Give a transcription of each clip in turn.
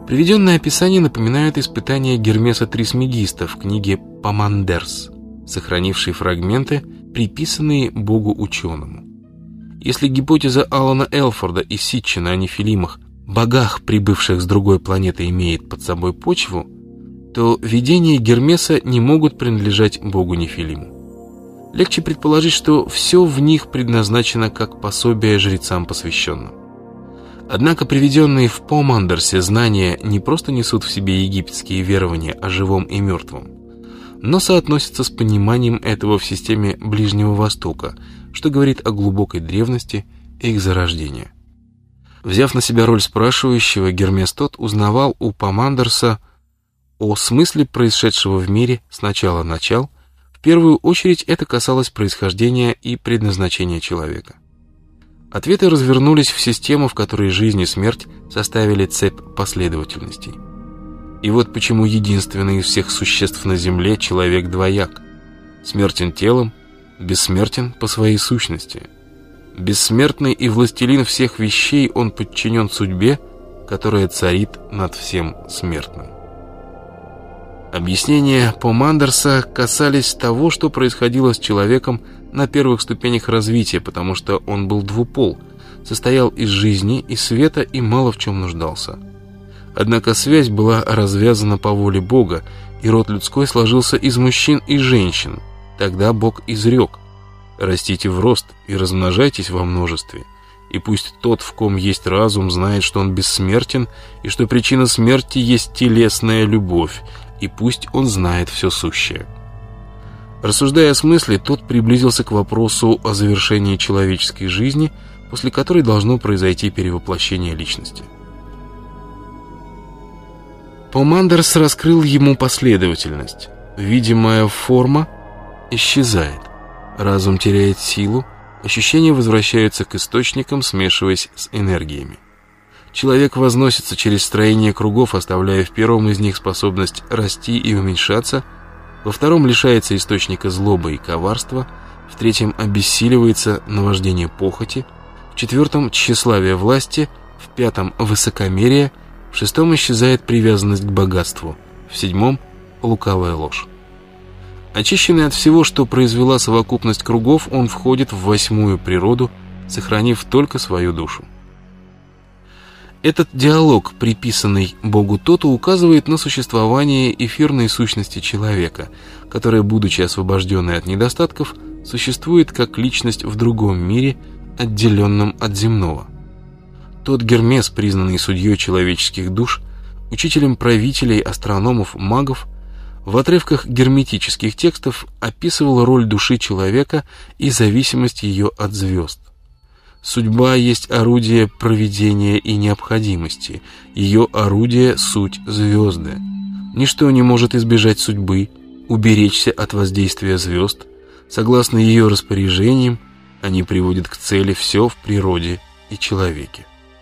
Приведенное описание напоминает испытания Гермеса Трисмегиста в книге «Помандерс», сохранившей фрагменты, приписанные богу-ученому. Если гипотеза Алана Элфорда и Ситчина о нефилимах, богах, прибывших с другой планеты, имеет под собой почву, то видения Гермеса не могут принадлежать богу Нефилиму. Легче предположить, что все в них предназначено как пособие жрецам посвященным. Однако приведенные в Помандерсе знания не просто несут в себе египетские верования о живом и мертвом, но соотносятся с пониманием этого в системе Ближнего Востока, что говорит о глубокой древности и их зарождении. Взяв на себя роль спрашивающего, Гермес тот узнавал у Помандерса о смысле происшедшего в мире с начала начал. В первую очередь это касалось происхождения и предназначения человека. Ответы развернулись в систему, в которой жизнь и смерть составили цепь последовательностей. И вот почему единственный из всех существ на земле человек двояк. Смертен телом, бессмертен по своей сущности. Бессмертный и властелин всех вещей, он подчинен судьбе, которая царит над всем смертным. Объяснения Помандерса касались того, что происходило с человеком на первых ступенях развития, потому что он был двупол, состоял из жизни и света и мало в чем нуждался. Однако связь была развязана по воле Бога, и род людской сложился из мужчин и женщин. Тогда Бог изрек: «Растите в рост и размножайтесь во множестве, и пусть тот, в ком есть разум, знает, что он бессмертен, и что причина смерти есть телесная любовь, и пусть он знает все сущее». Рассуждая о смысле, тот приблизился к вопросу о завершении человеческой жизни, после которой должно произойти перевоплощение личности. Помандерс раскрыл ему последовательность. Видимая форма исчезает, разум теряет силу, ощущения возвращаются к источникам, смешиваясь с энергиями. Человек возносится через строение кругов, оставляя в первом из них способность расти и уменьшаться, во втором лишается источника злобы и коварства, в третьем обессиливается наваждение похоти, в четвертом тщеславие власти, в пятом высокомерие, в шестом исчезает привязанность к богатству, в седьмом лукавая ложь. Очищенный от всего, что произвела совокупность кругов, он входит в восьмую природу, сохранив только свою душу. Этот диалог, приписанный Богу Тоту, указывает на существование эфирной сущности человека, которая, будучи освобожденной от недостатков, существует как личность в другом мире, отделенном от земного. Тот Гермес, признанный судьей человеческих душ, учителем правителей, астрономов, магов, в отрывках герметических текстов описывал роль души человека и зависимость ее от звезд. Судьба есть орудие провидения и необходимости. Ее орудие — суть звезды. Ничто не может избежать судьбы, уберечься от воздействия звезд. Согласно ее распоряжениям, они приводят к цели все в природе и человеке.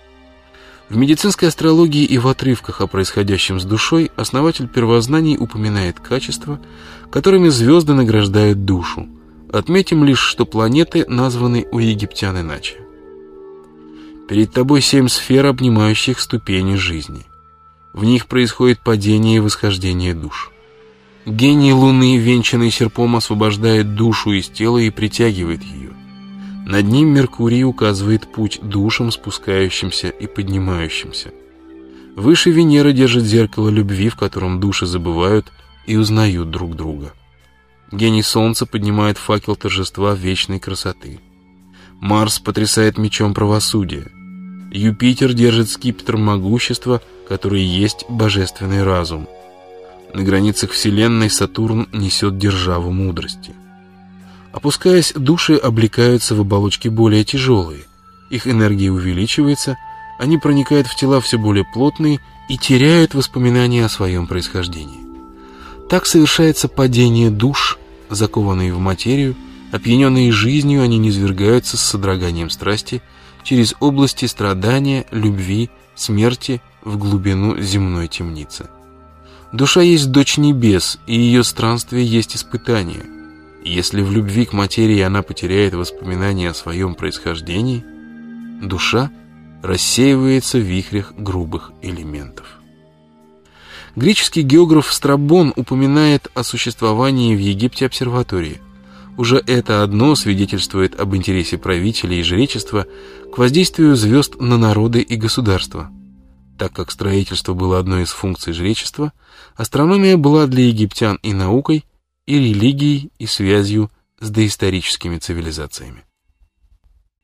В медицинской астрологии и в отрывках о происходящем с душой основатель первознаний упоминает качества, которыми звезды награждают душу. Отметим лишь, что планеты названы у египтян иначе. Перед тобой 7 сфер, обнимающих ступени жизни. В них происходит падение и восхождение душ. Гений Луны, венчанный серпом, освобождает душу из тела и притягивает ее. Над ним Меркурий указывает путь душам, спускающимся и поднимающимся. Выше Венера держит зеркало любви, в котором души забывают и узнают друг друга. Гений Солнца поднимает факел торжества вечной красоты. Марс потрясает мечом правосудия. Юпитер держит скипетр могущества, который есть божественный разум. На границах Вселенной Сатурн несет державу мудрости. Опускаясь, души облекаются в оболочки более тяжелые. Их энергия увеличивается, они проникают в тела все более плотные и теряют воспоминания о своем происхождении. Так совершается падение душ, закованные в материю. Опьяненные жизнью, они низвергаются с содроганием страсти через области страдания, любви, смерти в глубину земной темницы. Душа есть дочь небес, и ее странствие есть испытание. Если в любви к материи она потеряет воспоминания о своем происхождении, душа рассеивается в вихрях грубых элементов. Греческий географ Страбон упоминает о существовании в Египте обсерватории. Уже это одно свидетельствует об интересе правителей и жречества к воздействию звезд на народы и государства. Так как строительство было одной из функций жречества, астрономия была для египтян и наукой, и религией, и связью с доисторическими цивилизациями.